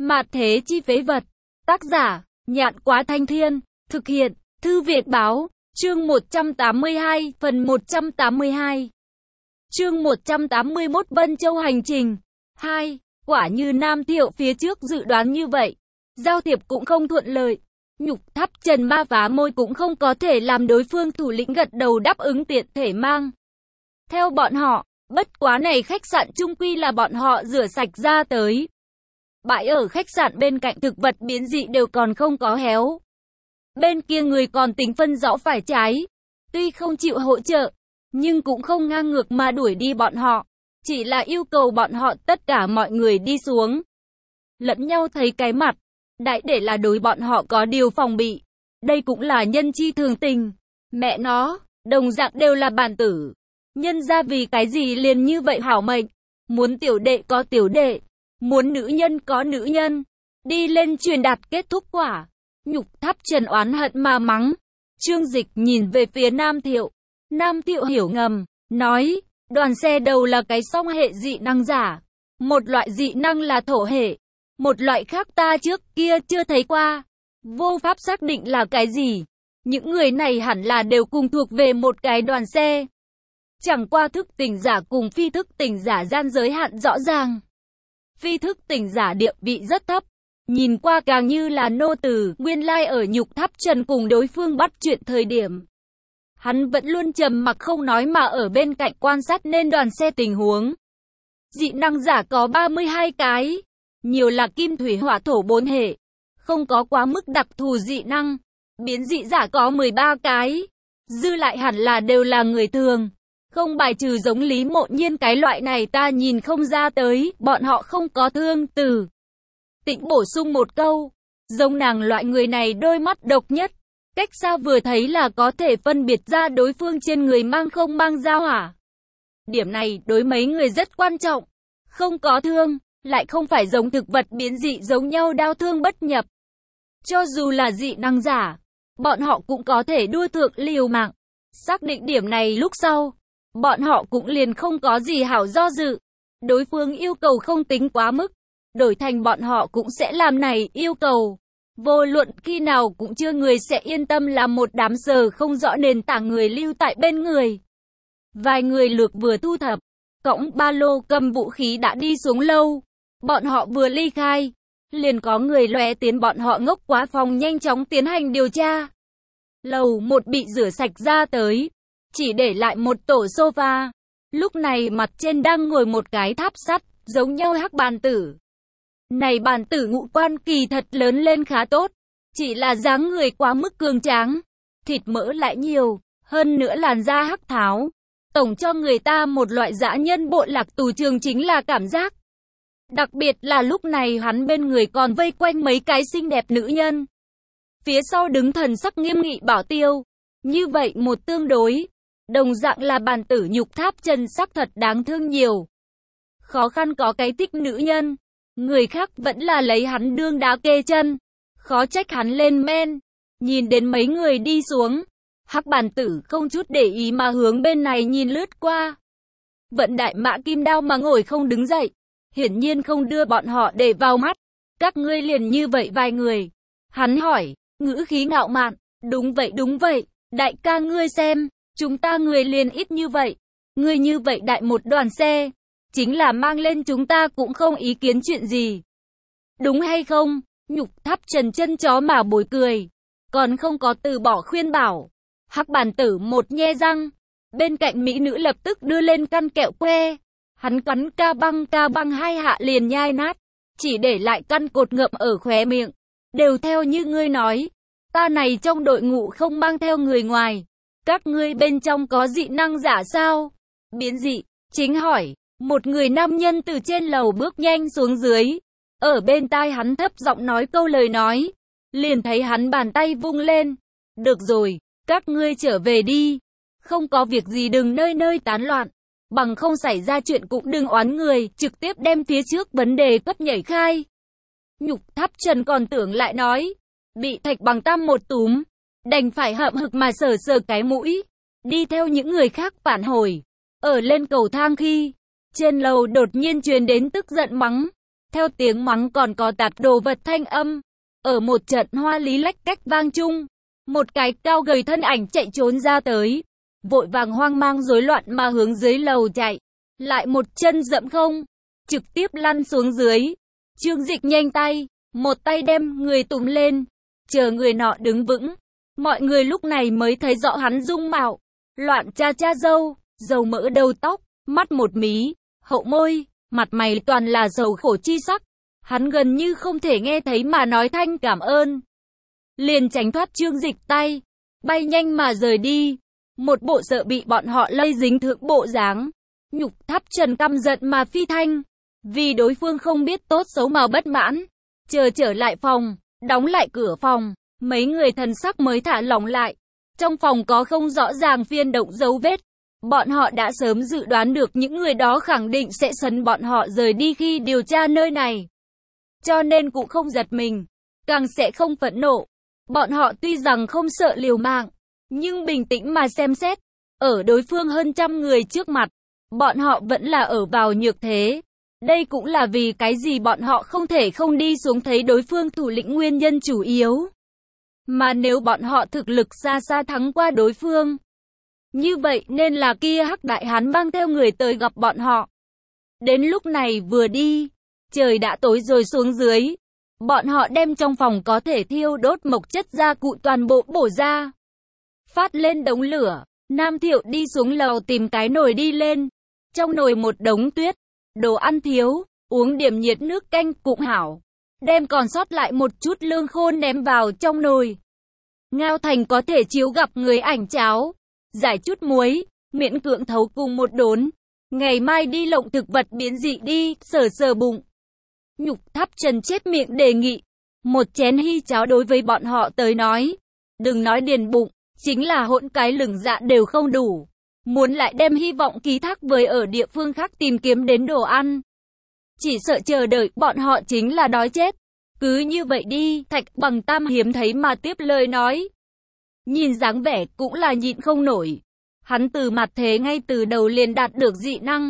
Mạt thế chi phế vật. Tác giả, Nhạn Quá Thanh Thiên. Thực hiện, Thư Việt Báo. Chương 182, phần 182. Chương 181 Vân Châu hành trình. 2. Quả như Nam Thiệu phía trước dự đoán như vậy. Giao thiệp cũng không thuận lợi. Nhục Tháp Trần ma phá môi cũng không có thể làm đối phương thủ lĩnh gật đầu đáp ứng tiện thể mang. Theo bọn họ, bất quá này khách sạn chung quy là bọn họ rửa sạch ra tới. Bãi ở khách sạn bên cạnh thực vật biến dị đều còn không có héo. Bên kia người còn tính phân rõ phải trái. Tuy không chịu hỗ trợ, nhưng cũng không ngang ngược mà đuổi đi bọn họ. Chỉ là yêu cầu bọn họ tất cả mọi người đi xuống. Lẫn nhau thấy cái mặt. Đại để là đối bọn họ có điều phòng bị. Đây cũng là nhân chi thường tình. Mẹ nó, đồng dạng đều là bản tử. Nhân ra vì cái gì liền như vậy hảo mệnh. Muốn tiểu đệ có tiểu đệ. Muốn nữ nhân có nữ nhân. Đi lên truyền đạt kết thúc quả. Nhục Tháp Trần oán hận mà mắng. Trương Dịch nhìn về phía Nam Thiệu. Nam Thiệu hiểu ngầm, nói, đoàn xe đầu là cái song hệ dị năng giả. Một loại dị năng là thổ hệ. Một loại khác ta trước kia chưa thấy qua. Vô pháp xác định là cái gì. Những người này hẳn là đều cùng thuộc về một cái đoàn xe. Chẳng qua thức tỉnh giả cùng phi thức tỉnh giả gian giới hạn rõ ràng. Phi thức tỉnh giả địa vị rất thấp. Nhìn qua càng như là nô tỳ. Nguyên lai ở Nhục Tháp Trần cùng đối phương bắt chuyện thời điểm. Hắn vẫn luôn trầm mặc không nói mà ở bên cạnh quan sát nên đoàn xe tình huống. Dị năng giả có 32 cái. Nhiều là kim thủy hỏa thổ 4 hệ. Không có quá mức đặc thù dị năng. Biến dị giả có 13 cái. Dư lại hẳn là đều là người thường. Không bài trừ giống Lý Mộ Nhiên cái loại này ta nhìn không ra tới. Bọn họ không có thương từ. Tịnh bổ sung một câu. Giống nàng loại người này đôi mắt độc nhất. Cách xa vừa thấy là có thể phân biệt ra đối phương trên người mang không mang dao hả. Điểm này đối mấy người rất quan trọng. Không có thương, lại không phải giống thực vật biến dị giống nhau đao thương bất nhập. Cho dù là dị năng giả, bọn họ cũng có thể đua thượng liều mạng. Xác định điểm này lúc sau, bọn họ cũng liền không có gì hảo do dự. Đối phương yêu cầu không tính quá mức, đổi thành bọn họ cũng sẽ làm này yêu cầu. Vô luận khi nào cũng chưa người sẽ yên tâm làm một đám sờ không rõ nền tảng người lưu tại bên người. Vài người lược vừa thu thập, cõng ba lô cầm vũ khí đã đi xuống lâu. Bọn họ vừa ly khai, liền có người lóe tiến bọn họ ngốc quá phòng nhanh chóng tiến hành điều tra. Lầu 1 bị rửa sạch ra tới, chỉ để lại một tổ sofa. Lúc này mặt trên đang ngồi một cái tháp sắt, giống nhau hắc bàn tử. Này bàn tử ngũ quan kỳ thật lớn lên khá tốt, chỉ là dáng người quá mức cường tráng, thịt mỡ lại nhiều, hơn nữa làn da hắc tháo. Tổng cho người ta một loại dã nhân bộ lạc tù trường chính là cảm giác. Đặc biệt là lúc này hắn bên người còn vây quanh mấy cái xinh đẹp nữ nhân. Phía sau đứng thần sắc nghiêm nghị Bảo Tiêu. Như vậy một tương đối, đồng dạng là bàn tử Nhục Tháp Trần sắc thật đáng thương nhiều. Khó khăn có cái thích nữ nhân. Người khác vẫn là lấy hắn đương đá kê chân. Khó trách hắn lên men. Nhìn đến mấy người đi xuống. Hắc bàn tử không chút để ý mà hướng bên này nhìn lướt qua. Vận đại mã kim đao mà ngồi không đứng dậy. Hiển nhiên không đưa bọn họ để vào mắt. Các ngươi liền như vậy vài người. Hắn hỏi, ngữ khí ngạo mạn. Đúng vậy, đại ca ngươi xem. Chúng ta người liền ít như vậy. Ngươi như vậy đại một đoàn xe. Chính là mang lên chúng ta cũng không ý kiến chuyện gì. Đúng hay không? Nhục Tháp Trần chân chó mà bồi cười. Còn không có từ bỏ khuyên bảo. Hắc bàn tử một nhe răng. Bên cạnh mỹ nữ lập tức đưa lên căn kẹo que. Hắn cắn ca băng hai hạ liền nhai nát. Chỉ để lại căn cột ngậm ở khóe miệng. Đều theo như ngươi nói. Ta này trong đội ngũ không mang theo người ngoài. Các ngươi bên trong có dị năng giả sao? Biến dị, chính hỏi. Một người nam nhân từ trên lầu bước nhanh xuống dưới. Ở bên tai hắn thấp giọng nói câu lời nói. Liền thấy hắn bàn tay vung lên. Được rồi, các ngươi trở về đi. Không có việc gì đừng nơi nơi tán loạn. Bằng không xảy ra chuyện cũng đừng oán người. Trực tiếp đem phía trước vấn đề cấp nhảy khai. Nhục Tháp Trần còn tưởng lại nói. Bị Thạch Bằng Tam một túm. Đành phải hậm hực mà sờ sờ cái mũi. Đi theo những người khác phản hồi. Ở lên cầu thang khi trên lầu đột nhiên truyền đến tức giận mắng. Theo tiếng mắng còn có tạt đồ vật thanh âm. Ở một trận hoa lý lách cách vang chung, một cái cao gầy thân ảnh chạy trốn ra tới, vội vàng hoang mang rối loạn mà hướng dưới lầu chạy, lại một chân dẫm không, trực tiếp lăn xuống dưới. Trương Dịch nhanh tay, một tay đem người túm lên, chờ người nọ đứng vững. Mọi người lúc này mới thấy rõ hắn dung mạo, loạn cha cha râu, dầu mỡ đầu tóc, mắt một mí, hậu môi, mặt mày toàn là sầu khổ chi sắc. Hắn gần như không thể nghe thấy mà nói thanh cảm ơn. Liền tránh thoát Trương Dịch tay, bay nhanh mà rời đi. Một bộ sợ bị bọn họ lây dính thượng bộ dáng. Nhục Tháp Trần căm giận mà phi thanh. Vì đối phương không biết tốt xấu mà bất mãn. Chờ trở lại phòng, đóng lại cửa phòng. Mấy người thần sắc mới thả lỏng lại. Trong phòng có không rõ ràng phiên động dấu vết. Bọn họ đã sớm dự đoán được những người đó khẳng định sẽ sấn bọn họ rời đi khi điều tra nơi này. Cho nên cũng không giật mình, càng sẽ không phẫn nộ. Bọn họ tuy rằng không sợ liều mạng, nhưng bình tĩnh mà xem xét, ở đối phương hơn trăm người trước mặt, bọn họ vẫn là ở vào nhược thế. Đây cũng là vì cái gì bọn họ không thể không đi xuống thấy đối phương thủ lĩnh nguyên nhân chủ yếu. Mà nếu bọn họ thực lực xa xa thắng qua đối phương, như vậy nên là kia Hắc Đại Hán mang theo người tới gặp bọn họ. Đến lúc này vừa đi, trời đã tối rồi xuống dưới. Bọn họ đem trong phòng có thể thiêu đốt mộc chất gia cụ toàn bộ bổ ra. Phát lên đống lửa, Nam Thiệu đi xuống lầu tìm cái nồi đi lên. Trong nồi một đống tuyết, đồ ăn thiếu, uống điểm nhiệt nước canh cũng hảo. Đem còn sót lại một chút lương khô ném vào trong nồi. Ngao thành có thể chiếu gặp người ảnh cháo, giải chút muối, miễn cưỡng thấu cùng một đốn. Ngày mai đi lộng thực vật biến dị đi, sờ sờ bụng. Nhục Tháp Trần chép miệng đề nghị. Một chén hy cháo đối với bọn họ tới nói. Đừng nói điền bụng, chính là hỗn cái lửng dạ đều không đủ. Muốn lại đem hy vọng ký thác với ở địa phương khác tìm kiếm đến đồ ăn. Chỉ sợ chờ đợi bọn họ chính là đói chết. Cứ như vậy đi, Thạch Bằng Tam hiếm thấy mà tiếp lời nói. Nhìn dáng vẻ cũng là nhịn không nổi. Hắn từ mặt thế ngay từ đầu liền đạt được dị năng.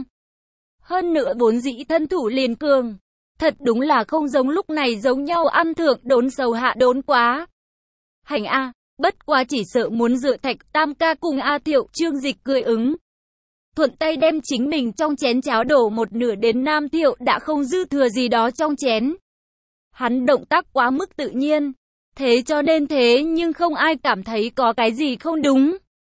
Hơn nữa vốn dĩ thân thủ liền cường. Thật đúng là không giống lúc này giống nhau ăn thượng đốn sầu hạ đốn quá. Hành A, bất quá chỉ sợ muốn dựa Thạch Tam ca cùng A Thiệu. Trương Dịch cười ứng. Thuận tay đem chính mình trong chén cháo đổ một nửa đến Nam Thiệu đã không dư thừa gì đó trong chén. Hắn động tác quá mức tự nhiên. Thế cho nên thế nhưng không ai cảm thấy có cái gì không đúng.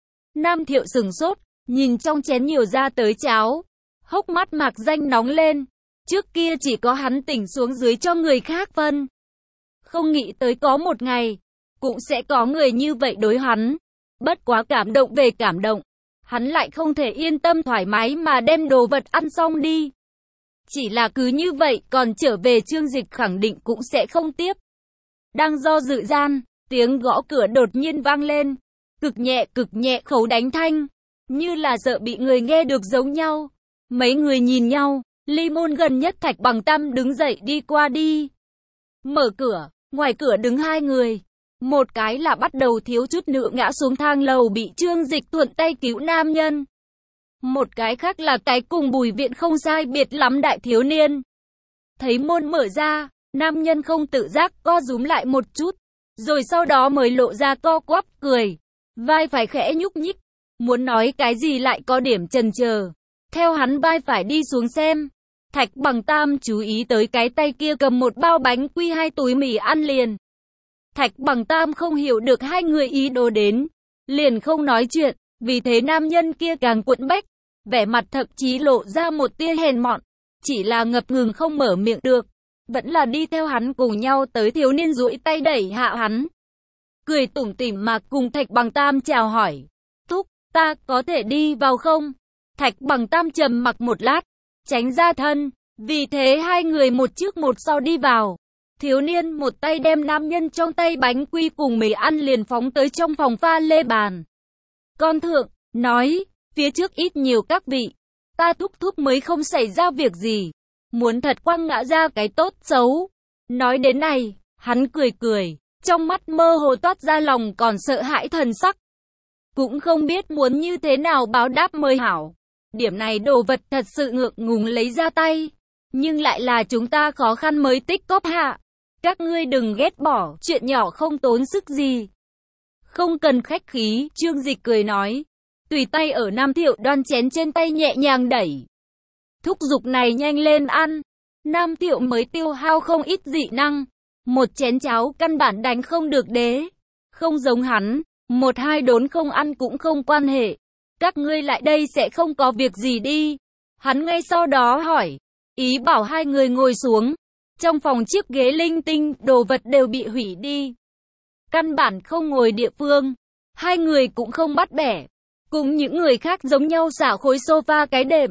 Nam Thiệu sửng sốt, nhìn trong chén nhiều ra tới cháo. Hốc mắt mạc danh nóng lên. Trước kia chỉ có hắn tỉnh xuống dưới cho người khác phân. Không nghĩ tới có một ngày, cũng sẽ có người như vậy đối hắn. Bất quá cảm động về cảm động. Hắn lại không thể yên tâm thoải mái mà đem đồ vật ăn xong đi. Chỉ là cứ như vậy còn trở về Trương Dịch khẳng định cũng sẽ không tiếp. Đang do dự gian, tiếng gõ cửa đột nhiên vang lên. Cực nhẹ khấu đánh thanh. Như là sợ bị người nghe được giống nhau. Mấy người nhìn nhau. Ly môn gần nhất Thạch Bằng Tam đứng dậy đi qua đi. Mở cửa, ngoài cửa đứng hai người. Một cái là bắt đầu thiếu chút nữa ngã xuống thang lầu bị Trương Dịch thuận tay cứu nam nhân. Một cái khác là cái cùng Bùi Viện không sai biệt lắm đại thiếu niên. Thấy môn mở ra, nam nhân không tự giác co rúm lại một chút. Rồi sau đó mới lộ ra co quắp cười. Vai phải khẽ nhúc nhích. Muốn nói cái gì lại có điểm chần chờ. Theo hắn vai phải đi xuống xem. Thạch Bằng Tam chú ý tới cái tay kia cầm một bao bánh quy 2 túi mì ăn liền. Thạch Bằng Tam không hiểu được hai người ý đồ đến. Liền không nói chuyện. Vì thế nam nhân kia càng quẫn bách. Vẻ mặt thậm chí lộ ra một tia hèn mọn. Chỉ là ngập ngừng không mở miệng được. Vẫn là đi theo hắn cùng nhau tới thiếu niên duỗi tay đẩy hạ hắn. Cười tủm tỉm mà cùng Thạch Bằng Tam chào hỏi. Thúc, ta có thể đi vào không? Thạch Bằng Tam trầm mặc một lát, tránh ra thân. Vì thế hai người một trước một sau đi vào. Thiếu niên một tay đem nam nhân trong tay bánh quy cùng mì ăn liền phóng tới trong phòng pha lê bàn. Con thượng, nói, phía trước ít nhiều các vị. Ta thúc mới không xảy ra việc gì. Muốn thật quăng ngã ra cái tốt xấu. Nói đến này, hắn cười. Trong mắt mơ hồ toát ra lòng còn sợ hãi thần sắc. Cũng không biết muốn như thế nào báo đáp mới hảo. Điểm này đồ vật thật sự ngượng ngùng lấy ra tay. nhưng lại là chúng ta khó khăn mới tích cóp hạ. Các ngươi đừng ghét bỏ, chuyện nhỏ không tốn sức gì. Không cần khách khí, Trương Dịch cười nói. Tùy tay ở Nam Thiệu đoan chén trên tay nhẹ nhàng đẩy. Thúc giục này nhanh lên ăn. Nam Thiệu mới tiêu hao không ít dị năng. Một chén cháo căn bản đánh không được đế. Không giống hắn, một hai đốn không ăn cũng không quan hệ. Các ngươi lại đây sẽ không có việc gì đi. Hắn ngay sau đó hỏi. Ý bảo hai người ngồi xuống. Trong phòng chiếc ghế linh tinh, đồ vật đều bị hủy đi. Căn bản không ngồi địa phương. Hai người cũng không bắt bẻ. Cùng những người khác giống nhau xả khối sofa cái đệm.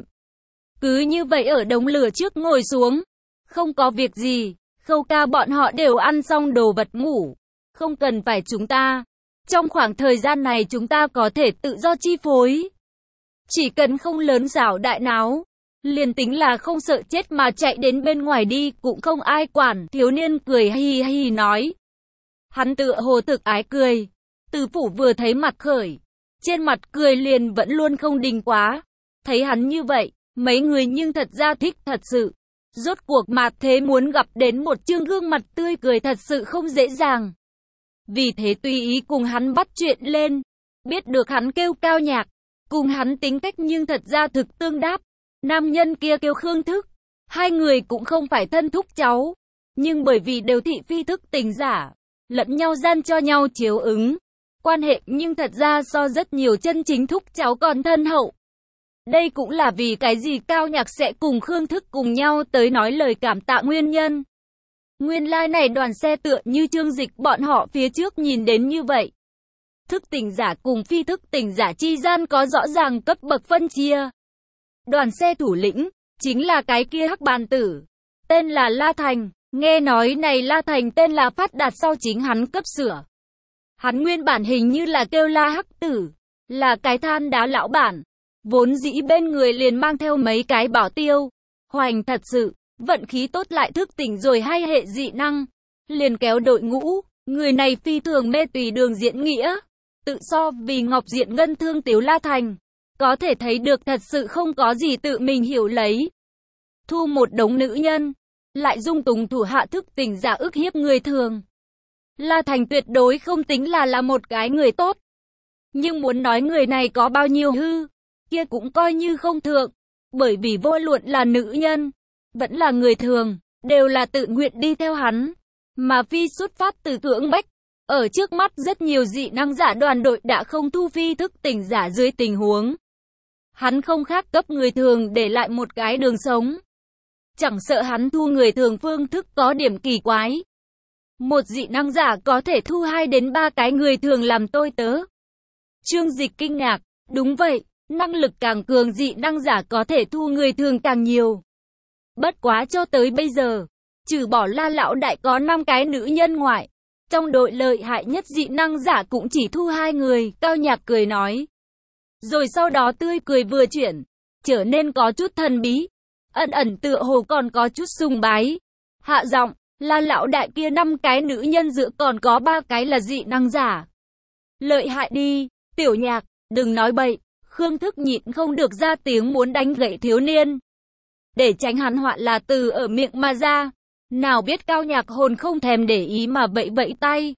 Cứ như vậy ở đống lửa trước ngồi xuống. Không có việc gì. Khâu ca bọn họ đều ăn xong đồ vật ngủ. Không cần phải chúng ta. Trong khoảng thời gian này chúng ta có thể tự do chi phối. Chỉ cần không lớn xảo đại náo. Liền tính là không sợ chết mà chạy đến bên ngoài đi cũng không ai quản. Thiếu niên cười hi hi nói. Hắn tựa hồ thực ái cười. Từ phủ vừa thấy mặt khởi. Trên mặt cười liền vẫn luôn không đình quá. Thấy hắn như vậy, mấy người nhưng thật ra thích thật sự. Rốt cuộc mạt thế muốn gặp đến một chương gương mặt tươi cười thật sự không dễ dàng. Vì thế tùy ý cùng hắn bắt chuyện lên. Biết được hắn kêu Cao Nhạc. Cùng hắn tính cách nhưng thật ra thực tương đáp. Nam nhân kia kêu Khương Thức. Hai người cũng không phải thân thúc cháu. Nhưng bởi vì đều thị phi thức tình giả. Lẫn nhau gian cho nhau chiếu ứng. Quan hệ nhưng thật ra so rất nhiều chân chính thúc cháu còn thân hậu. Đây cũng là vì cái gì Cao Nhạc sẽ cùng Khương Thức cùng nhau tới nói lời cảm tạ nguyên nhân. Nguyên lai này đoàn xe tựa như Trương Dịch bọn họ phía trước nhìn đến như vậy. Thức tỉnh giả cùng phi thức tỉnh giả chi gian có rõ ràng cấp bậc phân chia. Đoàn xe thủ lĩnh, chính là cái kia hắc bàn tử. Tên là La Thành, nghe nói này La Thành tên là phát đạt sau chính hắn cấp sửa. Hắn nguyên bản hình như là kêu La Hắc Tử, là cái than đá lão bản. Vốn dĩ bên người liền mang theo mấy cái bảo tiêu. Hoành thật sự, vận khí tốt lại thức tỉnh rồi hay hệ dị năng. Liền kéo đội ngũ, người này phi thường mê tùy đường diễn nghĩa. Tự so vì ngọc diện ngân thương Tiếu La Thành. Có thể thấy được thật sự không có gì tự mình hiểu lấy. Thu một đống nữ nhân, lại dung túng thủ hạ thức tỉnh giả ức hiếp người thường. La Thành tuyệt đối không tính là một cái người tốt. Nhưng muốn nói người này có bao nhiêu hư, kia cũng coi như không thượng. Bởi vì vô luận là nữ nhân, vẫn là người thường, đều là tự nguyện đi theo hắn. Mà phi xuất phát từ cưỡng bách. Ở trước mắt rất nhiều dị năng giả đoàn đội đã không thu phi thức tỉnh giả dưới tình huống. Hắn không khác cấp người thường để lại một cái đường sống. Chẳng sợ hắn thu người thường phương thức có điểm kỳ quái. Một dị năng giả có thể thu 2 đến 3 cái người thường làm tôi tớ. Trương Dịch kinh ngạc, đúng vậy, năng lực càng cường dị năng giả có thể thu người thường càng nhiều. Bất quá cho tới bây giờ, trừ bỏ La lão đại có 5 cái nữ nhân ngoại. Trong đội lợi hại nhất dị năng giả cũng chỉ thu 2 người, Cao Nhạc cười nói. Rồi sau đó tươi cười vừa chuyển, trở nên có chút thần bí, ẩn ẩn tựa hồ còn có chút sùng bái. Hạ giọng, La lão đại kia 5 cái nữ nhân giữa còn có 3 cái là dị năng giả. Lợi hại đi, Tiểu Nhạc, đừng nói bậy. Khương Thức nhịn không được ra tiếng muốn đánh gậy thiếu niên. Để tránh hắn họa là từ ở miệng mà ra. Nào biết Cao Nhạc hồn không thèm để ý mà vẫy vẫy tay.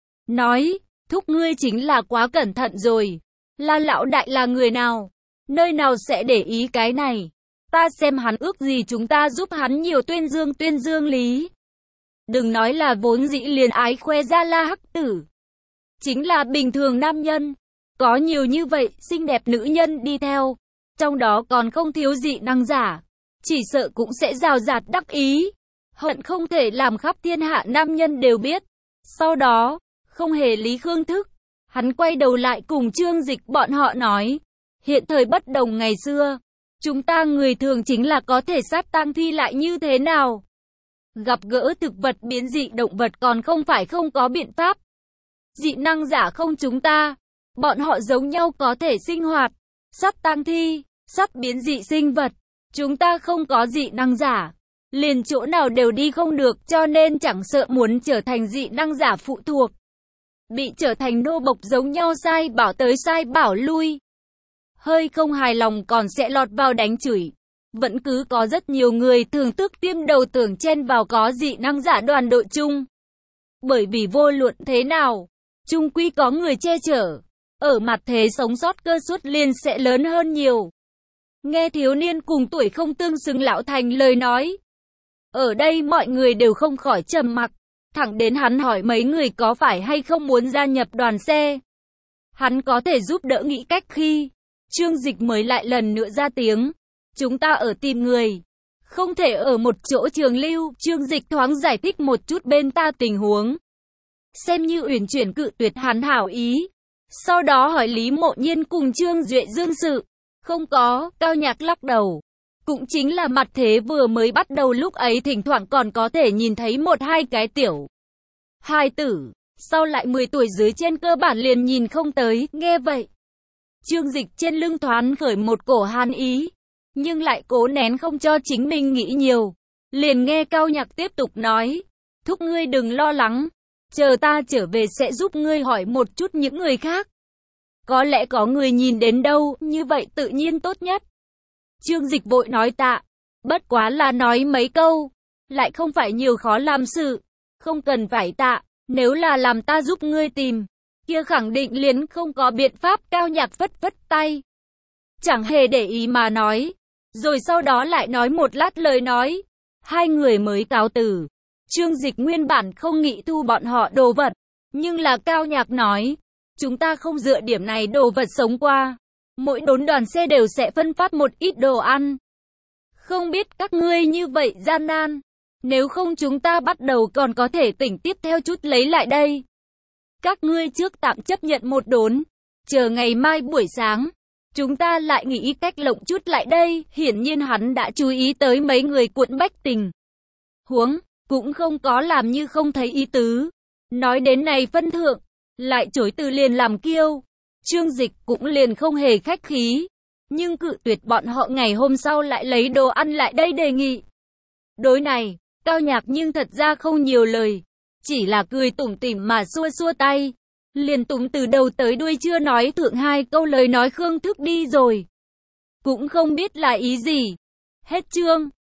Nói, thúc ngươi chính là quá cẩn thận rồi. La lão đại là người nào? Nơi nào sẽ để ý cái này? Ta xem hắn ước gì chúng ta giúp hắn nhiều tuyên dương lý. Đừng nói là vốn dĩ liền ái khoe ra La Hắc Tử. Chính là bình thường nam nhân. Có nhiều như vậy, xinh đẹp nữ nhân đi theo. Trong đó còn không thiếu dị năng giả. Chỉ sợ cũng sẽ rào rạt đắc ý. Hận không thể làm khắp thiên hạ nam nhân đều biết. Sau đó, không hề lý Khương Thức. Hắn quay đầu lại cùng Trương Dịch bọn họ nói. Hiện thời bất đồng ngày xưa. Chúng ta người thường chính là có thể sát tang thi lại như thế nào? Gặp gỡ thực vật biến dị động vật còn không phải không có biện pháp. Dị năng giả không chúng ta. Bọn họ giống nhau có thể sinh hoạt. Sát tang thi, sát biến dị sinh vật. Chúng ta không có dị năng giả. Liền chỗ nào đều đi không được cho nên chẳng sợ muốn trở thành dị năng giả phụ thuộc. Bị trở thành nô bộc giống nhau sai bảo tới sai bảo lui. Hơi không hài lòng còn sẽ lọt vào đánh chửi. vẫn cứ có rất nhiều người thường tức tiêm đầu tưởng chen vào có dị năng giả đoàn đội chung. Bởi vì vô luận thế nào, chung quy có người che chở, ở mặt thế sống sót cơ suất liền sẽ lớn hơn nhiều. Nghe thiếu niên cùng tuổi không tương xứng lão thành lời nói. Ở đây mọi người đều không khỏi trầm mặc, thẳng đến hắn hỏi mấy người có phải hay không muốn gia nhập đoàn xe. Hắn có thể giúp đỡ nghĩ cách khi Trương Dịch mới lại lần nữa ra tiếng. Chúng ta ở tìm người, không thể ở một chỗ trường lưu. Trương Dịch thoáng giải thích một chút bên ta tình huống, xem như uyển chuyển cự tuyệt hắn hảo ý. Sau đó hỏi Lý Mộ Nhiên cùng Trương Duệ Dương sự. Không có, Cao Nhạc lắc đầu. Cũng chính là mặt thế vừa mới bắt đầu lúc ấy thỉnh thoảng còn có thể nhìn thấy một hai cái tiểu hài tử, sau lại 10 tuổi dưới trên cơ bản liền nhìn không tới. Nghe vậy, Trương Dịch trên lưng thoáng khởi một cổ hàn ý, nhưng lại cố nén không cho chính mình nghĩ nhiều. Liền nghe Cao Nhạc tiếp tục nói, thúc ngươi đừng lo lắng, chờ ta trở về sẽ giúp ngươi hỏi một chút những người khác. Có lẽ có người nhìn đến đâu, như vậy tự nhiên tốt nhất. Trương Dịch vội nói tạ, bất quá là nói mấy câu, lại không phải nhiều khó làm sự, không cần phải tạ, nếu là làm ta giúp ngươi tìm, kia khẳng định liền không có biện pháp. Cao Nhạc phất phất tay, chẳng hề để ý mà nói, rồi sau đó lại nói một lát lời nói, hai người mới cáo từ. Trương Dịch nguyên bản không nghĩ thu bọn họ đồ vật, nhưng là Cao Nhạc nói, chúng ta không dựa điểm này đồ vật sống qua. Mỗi đốn đoàn xe đều sẽ phân phát một ít đồ ăn. Không biết các ngươi như vậy gian nan, nếu không chúng ta bắt đầu còn có thể tỉnh tiếp theo chút lấy lại đây. Các ngươi trước tạm chấp nhận một đốn, chờ ngày mai buổi sáng, chúng ta lại nghĩ cách lộng chút lại đây. Hiển nhiên hắn đã chú ý tới mấy người cuộn bách tình huống, cũng không có làm như không thấy ý tứ. Nói đến này phân thượng, lại chối từ liền làm kiêu. Trương Dịch cũng liền không hề khách khí, nhưng cự tuyệt bọn họ ngày hôm sau lại lấy đồ ăn lại đây đề nghị. Đối này, Cao Nhạc nhưng thật ra không nhiều lời, chỉ là cười tủm tỉm mà xua xua tay, liền túm từ đầu tới đuôi chưa nói thượng hai câu lời nói Khương Thức đi rồi. Cũng không biết là ý gì. Hết chương.